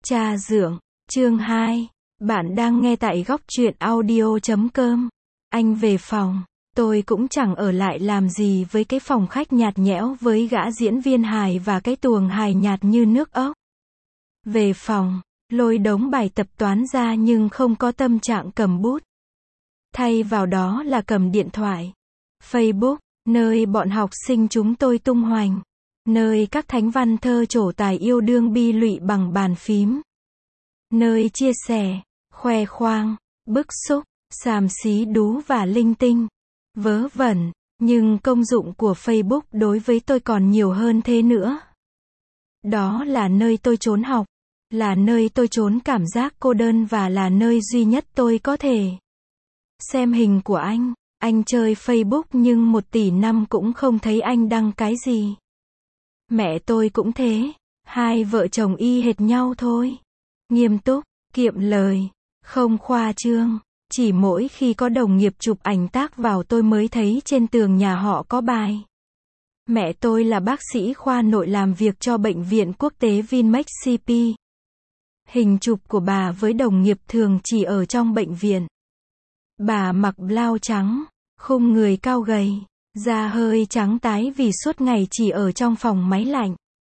Cha dượng, chương 2. Bạn đang nghe tại góc truyện audio.com. Anh về phòng, tôi cũng chẳng ở lại làm gì với cái phòng khách nhạt nhẽo với gã diễn viên hài và cái tuồng hài nhạt như nước ốc. Về phòng, lôi đống bài tập toán ra nhưng không có tâm trạng cầm bút. Thay vào đó là cầm điện thoại, Facebook, nơi bọn học sinh chúng tôi tung hoành. Nơi các thánh văn thơ trổ tài yêu đương bi lụy bằng bàn phím. Nơi chia sẻ, khoe khoang, bức xúc, xàm xí đú và linh tinh. Vớ vẩn, nhưng công dụng của Facebook đối với tôi còn nhiều hơn thế nữa. Đó là nơi tôi trốn học, là nơi tôi trốn cảm giác cô đơn và là nơi duy nhất tôi có thể xem hình của anh chơi Facebook nhưng 1 tỷ năm cũng không thấy anh đăng cái gì. Mẹ tôi cũng thế, hai vợ chồng y hệt nhau thôi. Nghiêm túc, kiệm lời, không khoa trương, chỉ mỗi khi có đồng nghiệp chụp ảnh tác vào tôi mới thấy trên tường nhà họ có bài. Mẹ tôi là bác sĩ khoa nội làm việc cho bệnh viện quốc tế Vinmec CP. Hình chụp của bà với đồng nghiệp thường chỉ ở trong bệnh viện. Bà mặc blau trắng, khung người cao gầy, da hơi trắng tái vì suốt ngày chỉ ở trong phòng máy lạnh.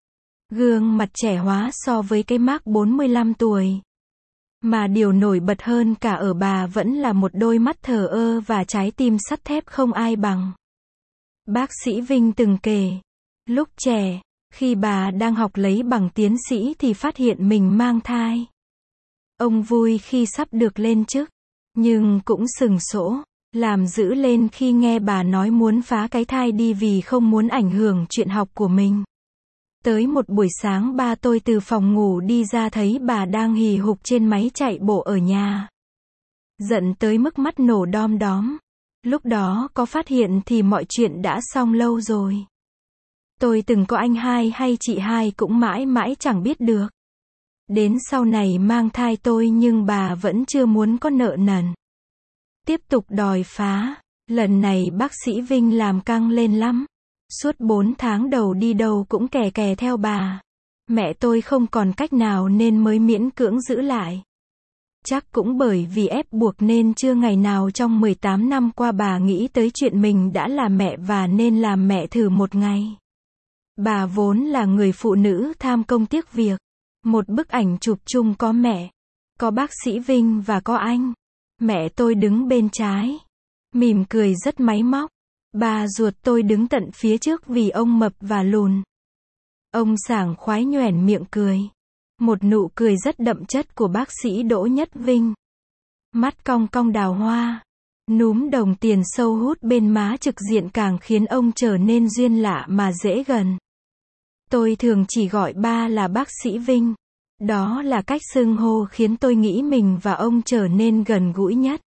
Gương mặt trẻ hóa so với cái mác 45 tuổi. Mà điều nổi bật hơn cả ở bà vẫn là một đôi mắt thờ ơ và trái tim sắt thép không ai bằng. Bác sĩ Vinh từng kể, lúc trẻ, khi bà đang học lấy bằng tiến sĩ thì phát hiện mình mang thai. Ông vui khi sắp được lên chức, nhưng cũng sừng sỗ, làm dữ lên khi nghe bà nói muốn phá cái thai đi vì không muốn ảnh hưởng chuyện học của mình. Tới một buổi sáng ba tôi từ phòng ngủ đi ra thấy bà đang hì hục trên máy chạy bộ ở nhà. Giận tới mức mắt nổ đom đóm. Lúc đó có phát hiện thì mọi chuyện đã xong lâu rồi. Tôi từng có anh hai hay chị hai cũng mãi mãi chẳng biết được. Đến sau này mang thai tôi nhưng bà vẫn chưa muốn có nợ nần. Tiếp tục đòi phá. Lần này bác sĩ Vinh làm căng lên lắm. Suốt 4 tháng đầu đi đâu cũng kè kè theo bà. Mẹ tôi không còn cách nào nên mới miễn cưỡng giữ lại. Chắc cũng bởi vì ép buộc nên chưa ngày nào trong 18 năm qua bà nghĩ tới chuyện mình đã là mẹ và nên làm mẹ thử một ngày. Bà vốn là người phụ nữ tham công tiếc việc. Một bức ảnh chụp chung có mẹ, có bác sĩ Vinh và có anh. Mẹ tôi đứng bên trái, mỉm cười rất máy móc. Bà ruột tôi đứng tận phía trước vì ông mập và lùn. Ông sảng khoái nhoẻn miệng cười. Một nụ cười rất đậm chất của bác sĩ Đỗ Nhất Vinh. Mắt cong cong đào hoa. Núm đồng tiền sâu hút bên má trực diện càng khiến ông trở nên duyên lạ mà dễ gần. Tôi thường chỉ gọi ba là bác sĩ Vinh. Đó là cách xưng hô khiến tôi nghĩ mình và ông trở nên gần gũi nhất.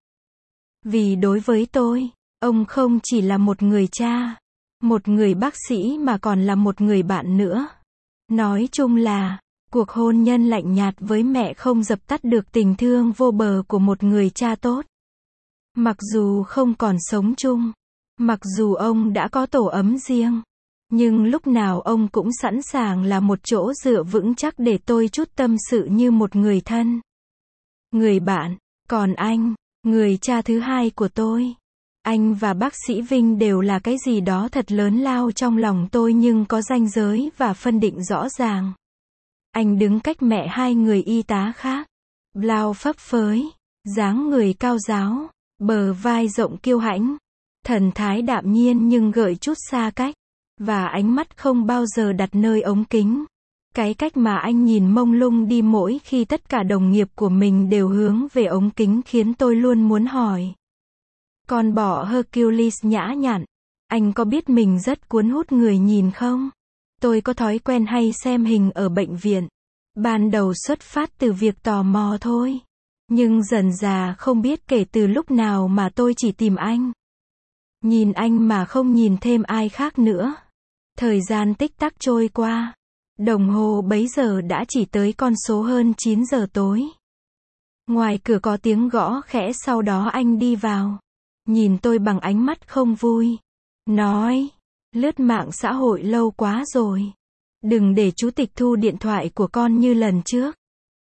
Vì đối với tôi, ông không chỉ là một người cha, một người bác sĩ mà còn là một người bạn nữa. Nói chung là, cuộc hôn nhân lạnh nhạt với mẹ không dập tắt được tình thương vô bờ của một người cha tốt. Mặc dù không còn sống chung, mặc dù ông đã có tổ ấm riêng, nhưng lúc nào ông cũng sẵn sàng là một chỗ dựa vững chắc để tôi trút tâm sự như một người thân. Người bạn, còn anh, người cha thứ hai của tôi. Anh và bác sĩ Vinh đều là cái gì đó thật lớn lao trong lòng tôi nhưng có ranh giới và phân định rõ ràng. Anh đứng cách mẹ hai người y tá khác. Blau phấp phới, dáng người cao ráo, bờ vai rộng kiêu hãnh, thần thái đạm nhiên nhưng gợi chút xa cách, và ánh mắt không bao giờ đặt nơi ống kính. Cái cách mà anh nhìn mông lung đi mỗi khi tất cả đồng nghiệp của mình đều hướng về ống kính khiến tôi luôn muốn hỏi. Con bọ Hercules nhã nhặn, anh có biết mình rất cuốn hút người nhìn không? Tôi có thói quen hay xem hình ở bệnh viện. Ban đầu xuất phát từ việc tò mò thôi. Nhưng dần dà không biết kể từ lúc nào mà tôi chỉ tìm anh. Nhìn anh mà không nhìn thêm ai khác nữa. Thời gian tích tắc trôi qua. Đồng hồ bấy giờ đã chỉ tới con số hơn 9 giờ tối. Ngoài cửa có tiếng gõ khẽ sau đó anh đi vào. Nhìn tôi bằng ánh mắt không vui. Nói, lướt mạng xã hội lâu quá rồi. Đừng để chú tịch thu điện thoại của con như lần trước.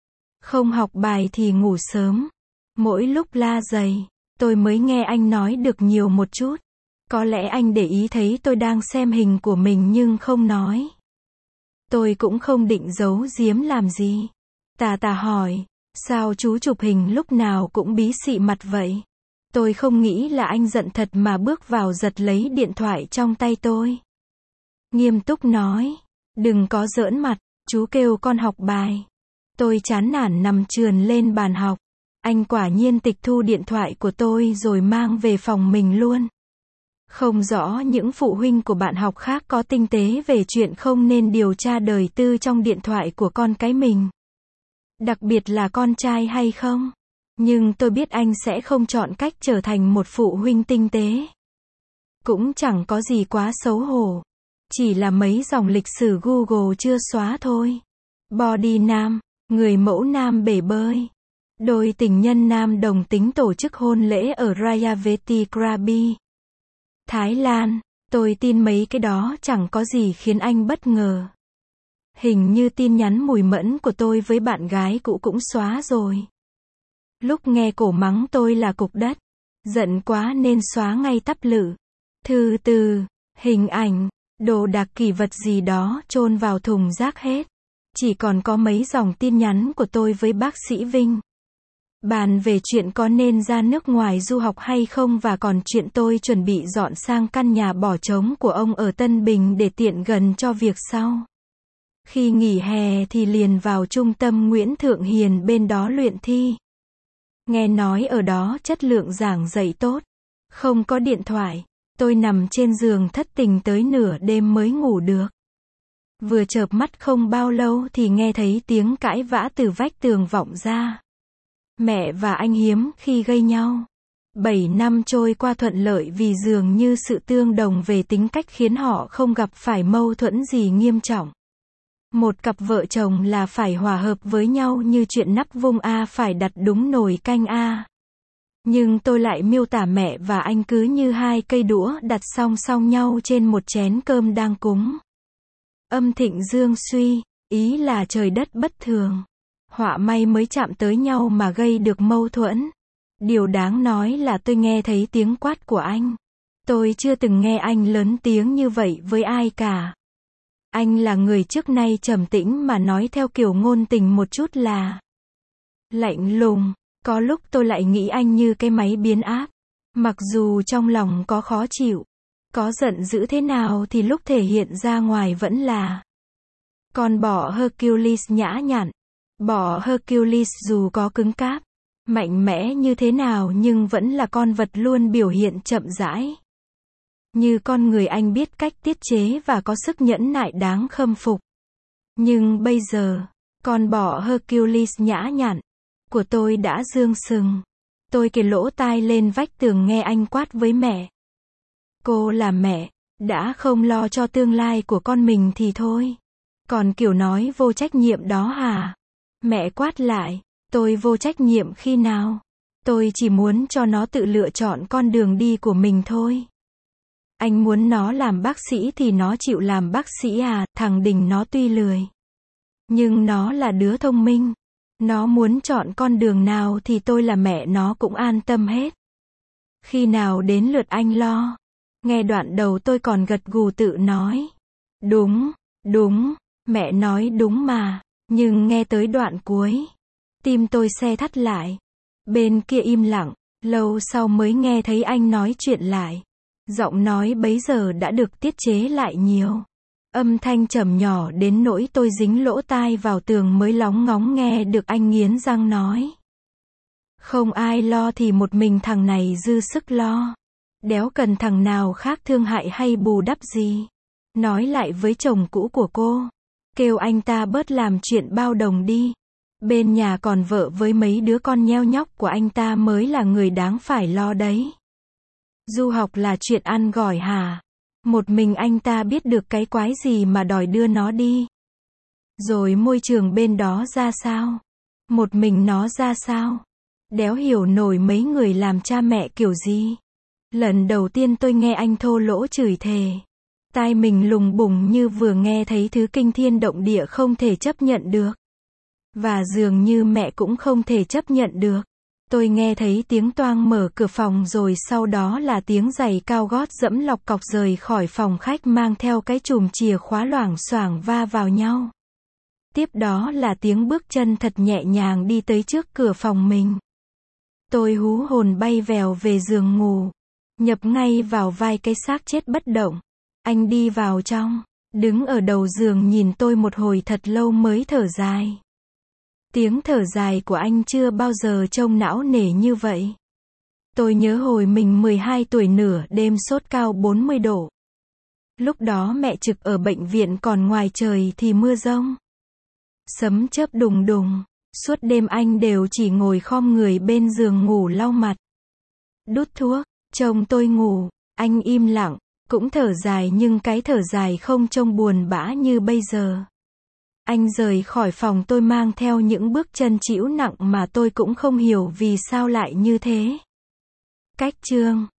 Không học bài thì ngủ sớm. Mỗi lúc la giày, tôi mới nghe anh nói được nhiều một chút. Có lẽ anh để ý thấy tôi đang xem hình của mình nhưng không nói. Tôi cũng không định giấu giếm làm gì. Tà tà hỏi, sao chú chụp hình lúc nào cũng bí xị mặt vậy? Tôi không nghĩ là anh giận thật mà bước vào giật lấy điện thoại trong tay tôi. Nghiêm túc nói, đừng có giỡn mặt, chú kêu con học bài. Tôi chán nản nằm trườn lên bàn học. Anh quả nhiên tịch thu điện thoại của tôi rồi mang về phòng mình luôn. Không rõ những phụ huynh của bạn học khác có tinh tế về chuyện không nên điều tra đời tư trong điện thoại của con cái mình. Đặc biệt là con trai hay không. Nhưng tôi biết anh sẽ không chọn cách trở thành một phụ huynh tinh tế. Cũng chẳng có gì quá xấu hổ. Chỉ là mấy dòng lịch sử Google chưa xóa thôi. Body nam, người mẫu nam bể bơi. Đôi tình nhân nam đồng tính tổ chức hôn lễ ở Rayaveti Krabi, Thái Lan. Tôi tin mấy cái đó chẳng có gì khiến anh bất ngờ. Hình như tin nhắn mùi mẫn của tôi với bạn gái cũ cũng xóa rồi. Lúc nghe cổ mắng tôi là cục đất. Giận quá nên xóa ngay tắp lự. Thư từ, hình ảnh, đồ đạc kỷ vật gì đó chôn vào thùng rác hết. Chỉ còn có mấy dòng tin nhắn của tôi với bác sĩ Vinh. Bàn về chuyện có nên ra nước ngoài du học hay không và còn chuyện tôi chuẩn bị dọn sang căn nhà bỏ trống của ông ở Tân Bình để tiện gần cho việc sau. Khi nghỉ hè thì liền vào trung tâm Nguyễn Thượng Hiền bên đó luyện thi. Nghe nói ở đó chất lượng giảng dạy tốt. Không có điện thoại. Tôi nằm trên giường thất tình tới nửa đêm mới ngủ được. Vừa chợp mắt không bao lâu thì nghe thấy tiếng cãi vã từ vách tường vọng ra. Mẹ và anh hiếm khi gây nhau. 7 năm trôi qua thuận lợi vì dường như sự tương đồng về tính cách khiến họ không gặp phải mâu thuẫn gì nghiêm trọng. Một cặp vợ chồng là phải hòa hợp với nhau như chuyện nắp vung A phải đặt đúng nồi canh A. Nhưng tôi lại miêu tả mẹ và anh cứ như hai cây đũa đặt song song nhau trên một chén cơm đang cúng. Âm thịnh dương suy, ý là trời đất bất thường. Họa may mới chạm tới nhau mà gây được mâu thuẫn. Điều đáng nói là tôi nghe thấy tiếng quát của anh. Tôi chưa từng nghe anh lớn tiếng như vậy với ai cả. Anh là người trước nay trầm tĩnh mà nói theo kiểu ngôn tình một chút là lạnh lùng. Có lúc tôi lại nghĩ anh như cái máy biến áp. Mặc dù trong lòng có khó chịu, có giận dữ thế nào thì lúc thể hiện ra ngoài vẫn là con bọ Hercules nhã nhặn. Bọ Hercules dù có cứng cáp, mạnh mẽ như thế nào nhưng vẫn là con vật luôn biểu hiện chậm rãi. Như con người anh biết cách tiết chế và có sức nhẫn nại đáng khâm phục. Nhưng bây giờ, con bọ Hercules nhã nhặn của tôi đã dương sừng. Tôi kề lỗ tai lên vách tường nghe anh quát với mẹ. Cô là mẹ, đã không lo cho tương lai của con mình thì thôi. Còn kiểu nói vô trách nhiệm đó hả? Mẹ quát lại, tôi vô trách nhiệm khi nào? Tôi chỉ muốn cho nó tự lựa chọn con đường đi của mình thôi. Anh muốn nó làm bác sĩ thì nó chịu làm bác sĩ à, thằng Đình nó tuy lười. Nhưng nó là đứa thông minh. Nó muốn chọn con đường nào thì tôi là mẹ nó cũng an tâm hết. Khi nào đến lượt anh lo. Nghe đoạn đầu tôi còn gật gù tự nói. Đúng, đúng, mẹ nói đúng mà. Nhưng nghe tới đoạn cuối, tim tôi se thắt lại. Bên kia im lặng, lâu sau mới nghe thấy anh nói chuyện lại. Giọng nói bấy giờ đã được tiết chế lại nhiều. Âm thanh trầm nhỏ đến nỗi tôi dính lỗ tai vào tường mới lóng ngóng nghe được anh nghiến răng nói. Không ai lo thì một mình thằng này dư sức lo. Đéo cần thằng nào khác thương hại hay bù đắp gì. Nói lại với chồng cũ của cô. Kêu anh ta bớt làm chuyện bao đồng đi. Bên nhà còn vợ với mấy đứa con nheo nhóc của anh ta mới là người đáng phải lo đấy. Du học là chuyện ăn gỏi hả? Một mình anh ta biết được cái quái gì mà đòi đưa nó đi. Rồi môi trường bên đó ra sao? Một mình nó ra sao? Đéo hiểu nổi mấy người làm cha mẹ kiểu gì. Lần đầu tiên tôi nghe anh thô lỗ chửi thề. Tai mình lùng bùng như vừa nghe thấy thứ kinh thiên động địa không thể chấp nhận được. Và dường như mẹ cũng không thể chấp nhận được. Tôi nghe thấy tiếng toang mở cửa phòng rồi sau đó là tiếng giày cao gót dẫm lọc cọc rời khỏi phòng khách mang theo cái chùm chìa khóa loảng xoảng va vào nhau. Tiếp đó là tiếng bước chân thật nhẹ nhàng đi tới trước cửa phòng mình. Tôi hú hồn bay vèo về giường ngủ, nhập ngay vào vai cái xác chết bất động. Anh đi vào trong, đứng ở đầu giường nhìn tôi một hồi thật lâu mới thở dài. Tiếng thở dài của anh chưa bao giờ trông não nề như vậy. Tôi nhớ hồi mình 12 tuổi nửa đêm sốt cao 40 độ. Lúc đó mẹ trực ở bệnh viện còn ngoài trời thì mưa giông. Sấm chớp đùng đùng. Suốt đêm anh đều chỉ ngồi khom người bên giường ngủ lau mặt. Đút thuốc. Chồng tôi ngủ. Anh im lặng. Cũng thở dài nhưng cái thở dài không trông buồn bã như bây giờ. Anh rời khỏi phòng tôi mang theo những bước chân trĩu nặng mà tôi cũng không hiểu vì sao lại như thế. Cách chương